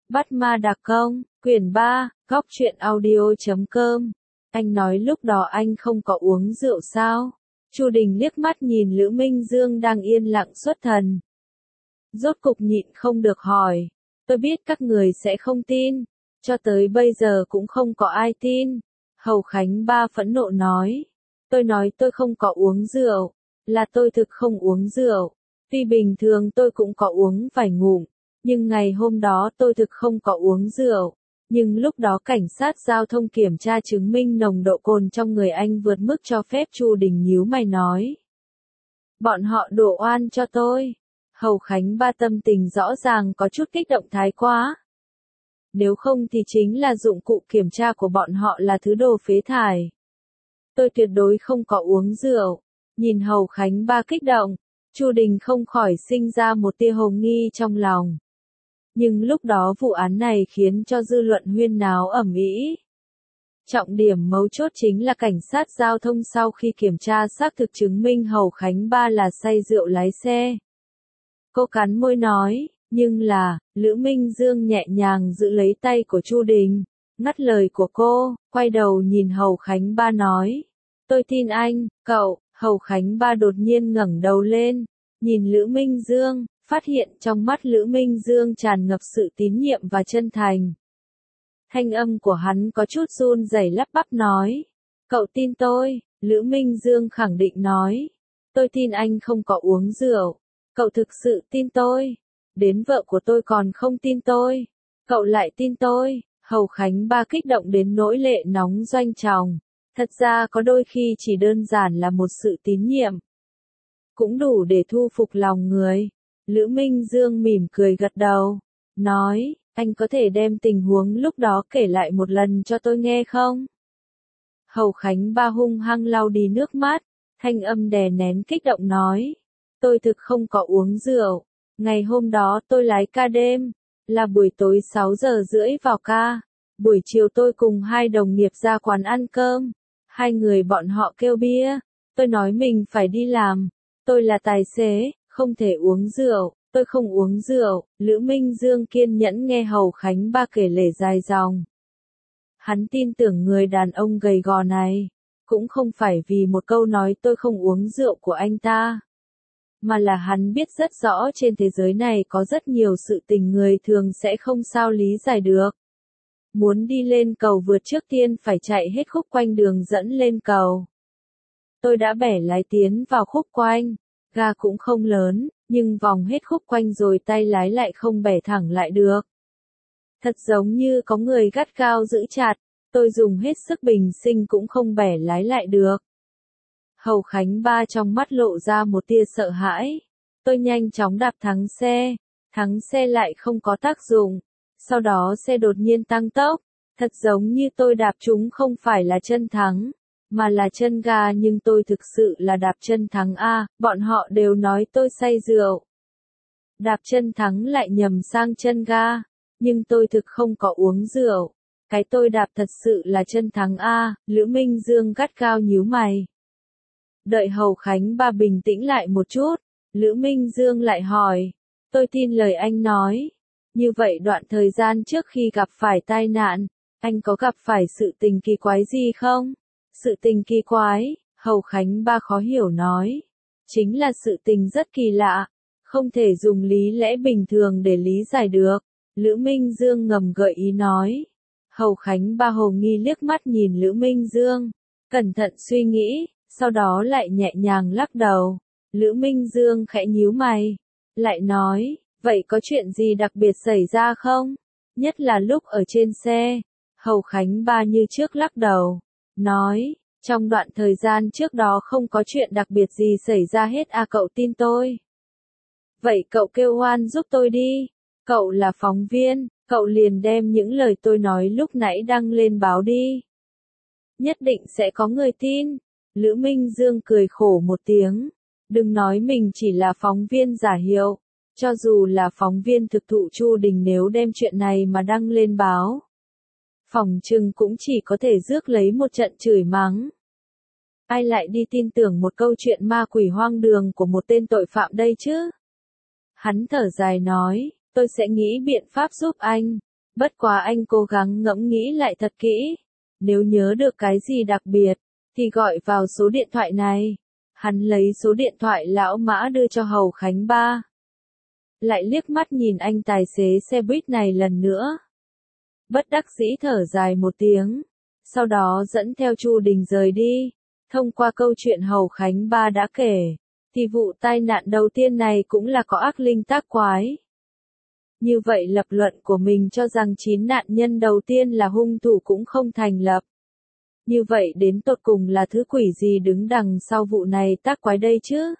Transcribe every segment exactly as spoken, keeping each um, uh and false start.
Bắt ma đặc công, quyển ba, góc truyện audio chấm com. Anh nói lúc đó anh không có uống rượu sao? Chu Đình liếc mắt nhìn Lữ Minh Dương đang yên lặng xuất thần. Rốt cục nhịn không được hỏi. Tôi biết các người sẽ không tin. Cho tới bây giờ cũng không có ai tin. Hầu Khánh Ba phẫn nộ nói. Tôi nói tôi không có uống rượu. Là tôi thực không uống rượu. Tuy bình thường tôi cũng có uống vài ngụm. Nhưng ngày hôm đó tôi thực không có uống rượu. Nhưng lúc đó cảnh sát giao thông kiểm tra chứng minh nồng độ cồn trong người anh vượt mức cho phép. Chu Đình nhíu mày nói. Bọn họ đổ oan cho tôi. Hầu Khánh Ba tâm tình rõ ràng có chút kích động thái quá. Nếu không thì chính là dụng cụ kiểm tra của bọn họ là thứ đồ phế thải. Tôi tuyệt đối không có uống rượu. Nhìn Hầu Khánh Ba kích động, Chu Đình không khỏi sinh ra một tia hồ nghi trong lòng. Nhưng lúc đó vụ án này khiến cho dư luận huyên náo ầm ĩ. Trọng điểm mấu chốt chính là cảnh sát giao thông sau khi kiểm tra xác thực chứng minh Hầu Khánh Ba là say rượu lái xe. Cô cắn môi nói, nhưng là, Lữ Minh Dương nhẹ nhàng giữ lấy tay của Chu Đình, ngắt lời của cô, quay đầu nhìn Hầu Khánh Ba nói. Tôi tin anh, cậu. Hầu Khánh Ba đột nhiên ngẩng đầu lên, nhìn Lữ Minh Dương, phát hiện trong mắt Lữ Minh Dương tràn ngập sự tín nhiệm và chân thành. Thanh âm của hắn có chút run rẩy lắp bắp nói. Cậu tin tôi, Lữ Minh Dương khẳng định nói. Tôi tin anh không có uống rượu. Cậu thực sự tin tôi. Đến vợ của tôi còn không tin tôi. Cậu lại tin tôi. Hầu Khánh Ba kích động đến nỗi lệ nóng doanh tròng. Thật ra có đôi khi chỉ đơn giản là một sự tín nhiệm. Cũng đủ để thu phục lòng người. Lữ Minh Dương mỉm cười gật đầu. Nói, anh có thể đem tình huống lúc đó kể lại một lần cho tôi nghe không? Hầu Khánh Ba hung hăng lau đi nước mắt. Thanh âm đè nén kích động nói. Tôi thực không có uống rượu. Ngày hôm đó tôi lái ca đêm. Là buổi tối sáu giờ rưỡi vào ca. Buổi chiều tôi cùng hai đồng nghiệp ra quán ăn cơm. Hai người bọn họ kêu bia. Tôi nói mình phải đi làm. Tôi là tài xế, không thể uống rượu. Tôi không uống rượu. Lữ Minh Dương kiên nhẫn nghe Hầu Khánh Ba kể lể dài dòng. Hắn tin tưởng người đàn ông gầy gò này. Cũng không phải vì một câu nói tôi không uống rượu của anh ta. Mà là hắn biết rất rõ trên thế giới này có rất nhiều sự tình người thường sẽ không sao lý giải được. Muốn đi lên cầu vượt trước tiên phải chạy hết khúc quanh đường dẫn lên cầu. Tôi đã bẻ lái tiến vào khúc quanh, ga cũng không lớn, nhưng vòng hết khúc quanh rồi tay lái lại không bẻ thẳng lại được. Thật giống như có người gắt gao giữ chặt, tôi dùng hết sức bình sinh cũng không bẻ lái lại được. Hầu Khánh Ba trong mắt lộ ra một tia sợ hãi. Tôi nhanh chóng đạp thắng xe, thắng xe lại không có tác dụng. Sau đó xe đột nhiên tăng tốc, thật giống như tôi đạp chúng không phải là chân thắng, mà là chân ga nhưng tôi thực sự là đạp chân thắng a, bọn họ đều nói tôi say rượu. Đạp chân thắng lại nhầm sang chân ga, nhưng tôi thực không có uống rượu. Cái tôi đạp thật sự là chân thắng a, Lữ Minh Dương gắt gao nhíu mày. Đợi Hầu Khánh Ba bình tĩnh lại một chút, Lữ Minh Dương lại hỏi, tôi tin lời anh nói. Như vậy đoạn thời gian trước khi gặp phải tai nạn, anh có gặp phải sự tình kỳ quái gì không? Sự tình kỳ quái, Hầu Khánh Ba khó hiểu nói. Chính là sự tình rất kỳ lạ, không thể dùng lý lẽ bình thường để lý giải được. Lữ Minh Dương ngầm gợi ý nói. Hầu Khánh Ba hồ nghi liếc mắt nhìn Lữ Minh Dương, cẩn thận suy nghĩ, sau đó lại nhẹ nhàng lắc đầu. Lữ Minh Dương khẽ nhíu mày, lại nói. Vậy có chuyện gì đặc biệt xảy ra không? Nhất là lúc ở trên xe. Hầu Khánh Ba như trước lắc đầu. Nói, trong đoạn thời gian trước đó không có chuyện đặc biệt gì xảy ra hết à, cậu tin tôi. Vậy cậu kêu oan giúp tôi đi. Cậu là phóng viên, cậu liền đem những lời tôi nói lúc nãy đăng lên báo đi. Nhất định sẽ có người tin. Lữ Minh Dương cười khổ một tiếng. Đừng nói mình chỉ là phóng viên giả hiệu. Cho dù là phóng viên thực thụ Chu Đình nếu đem chuyện này mà đăng lên báo, phỏng chừng cũng chỉ có thể rước lấy một trận chửi mắng. Ai lại đi tin tưởng một câu chuyện ma quỷ hoang đường của một tên tội phạm đây chứ? Hắn thở dài nói, tôi sẽ nghĩ biện pháp giúp anh. Bất quá anh cố gắng ngẫm nghĩ lại thật kỹ. Nếu nhớ được cái gì đặc biệt, thì gọi vào số điện thoại này. Hắn lấy số điện thoại lão Mã đưa cho Hầu Khánh Ba. Lại liếc mắt nhìn anh tài xế xe buýt này lần nữa. Bất đắc dĩ thở dài một tiếng. Sau đó dẫn theo Chu Đình rời đi. Thông qua câu chuyện Hầu Khánh Ba đã kể, thì vụ tai nạn đầu tiên này cũng là có ác linh tác quái. Như vậy lập luận của mình cho rằng chín nạn nhân đầu tiên là hung thủ cũng không thành lập. Như vậy đến tột cùng là thứ quỷ gì đứng đằng sau vụ này tác quái đây chứ?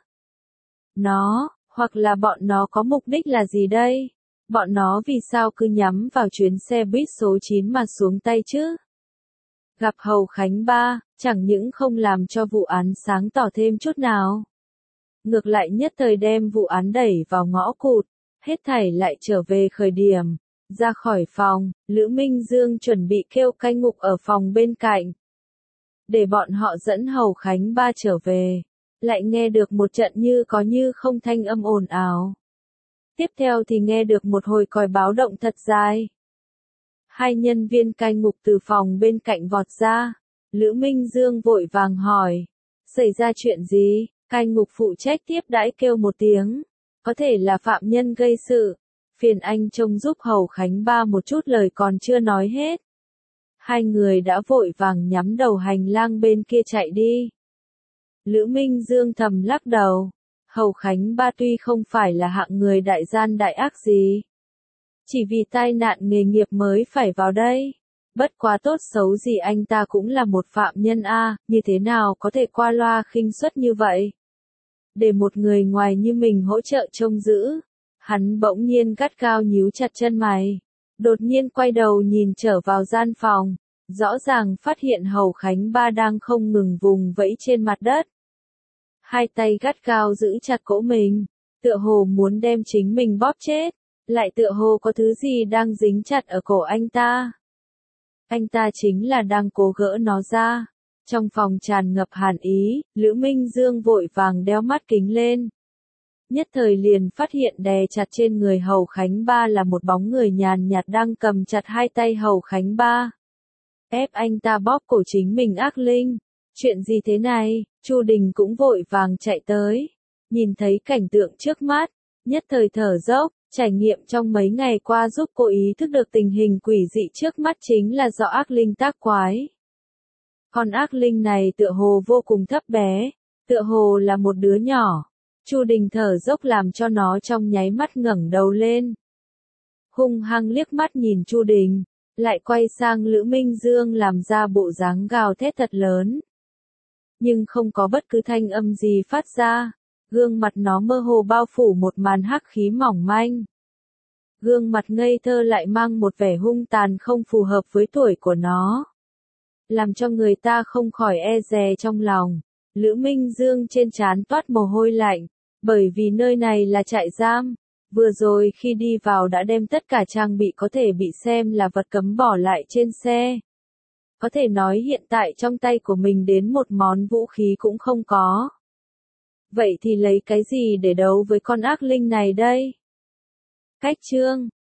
Nó, hoặc là bọn nó có mục đích là gì đây? Bọn nó vì sao cứ nhắm vào chuyến xe buýt số chín mà xuống tay chứ? Gặp Hầu Khánh Ba, chẳng những không làm cho vụ án sáng tỏ thêm chút nào. Ngược lại nhất thời đem vụ án đẩy vào ngõ cụt, hết thảy lại trở về khởi điểm. Ra khỏi phòng, Lữ Minh Dương chuẩn bị kêu canh ngục ở phòng bên cạnh. Để bọn họ dẫn Hầu Khánh Ba trở về. Lại nghe được một trận như có như không thanh âm ồn ào. Tiếp theo thì nghe được một hồi còi báo động thật dài. Hai nhân viên cai ngục từ phòng bên cạnh vọt ra. Lữ Minh Dương vội vàng hỏi. Xảy ra chuyện gì? Cai ngục phụ trách tiếp đãi kêu một tiếng. Có thể là phạm nhân gây sự. Phiền anh trông giúp Hầu Khánh Ba một chút, lời còn chưa nói hết. Hai người đã vội vàng nhắm đầu hành lang bên kia chạy đi. Lữ Minh Dương thầm lắc đầu. Hầu Khánh Ba tuy không phải là hạng người đại gian đại ác gì. Chỉ vì tai nạn nghề nghiệp mới phải vào đây. Bất quá tốt xấu gì anh ta cũng là một phạm nhân a, như thế nào có thể qua loa khinh suất như vậy? Để một người ngoài như mình hỗ trợ trông giữ. Hắn bỗng nhiên gắt gao nhíu chặt chân mày. Đột nhiên quay đầu nhìn trở vào gian phòng. Rõ ràng phát hiện Hầu Khánh Ba đang không ngừng vùng vẫy trên mặt đất. Hai tay gắt gao giữ chặt cổ mình. Tựa hồ muốn đem chính mình bóp chết. Lại tựa hồ có thứ gì đang dính chặt ở cổ anh ta. Anh ta chính là đang cố gỡ nó ra. Trong phòng tràn ngập hàn ý, Lữ Minh Dương vội vàng đeo mắt kính lên. Nhất thời liền phát hiện đè chặt trên người Hầu Khánh Ba là một bóng người nhàn nhạt đang cầm chặt hai tay Hầu Khánh Ba. Ép anh ta bóp cổ chính mình ác linh. Chuyện gì thế này? Chu Đình cũng vội vàng chạy tới. Nhìn thấy cảnh tượng trước mắt, nhất thời thở dốc. Trải nghiệm trong mấy ngày qua giúp cô ý thức được tình hình quỷ dị trước mắt chính là do ác linh tác quái. Con ác linh này tựa hồ vô cùng thấp bé, tựa hồ là một đứa nhỏ. Chu Đình thở dốc làm cho nó trong nháy mắt ngẩng đầu lên. Hung hăng liếc mắt nhìn Chu Đình, lại quay sang Lữ Minh Dương làm ra bộ dáng gào thét thật lớn. Nhưng không có bất cứ thanh âm gì phát ra. Gương mặt nó mơ hồ bao phủ một màn hắc khí mỏng manh. Gương mặt ngây thơ lại mang một vẻ hung tàn không phù hợp với tuổi của nó. Làm cho người ta không khỏi e dè trong lòng. Lữ Minh Dương trên trán toát mồ hôi lạnh. Bởi vì nơi này là trại giam. Vừa rồi khi đi vào đã đem tất cả trang bị có thể bị xem là vật cấm bỏ lại trên xe. Có thể nói hiện tại trong tay của mình đến một món vũ khí cũng không có. Vậy thì lấy cái gì để đấu với con ác linh này đây? Cách chương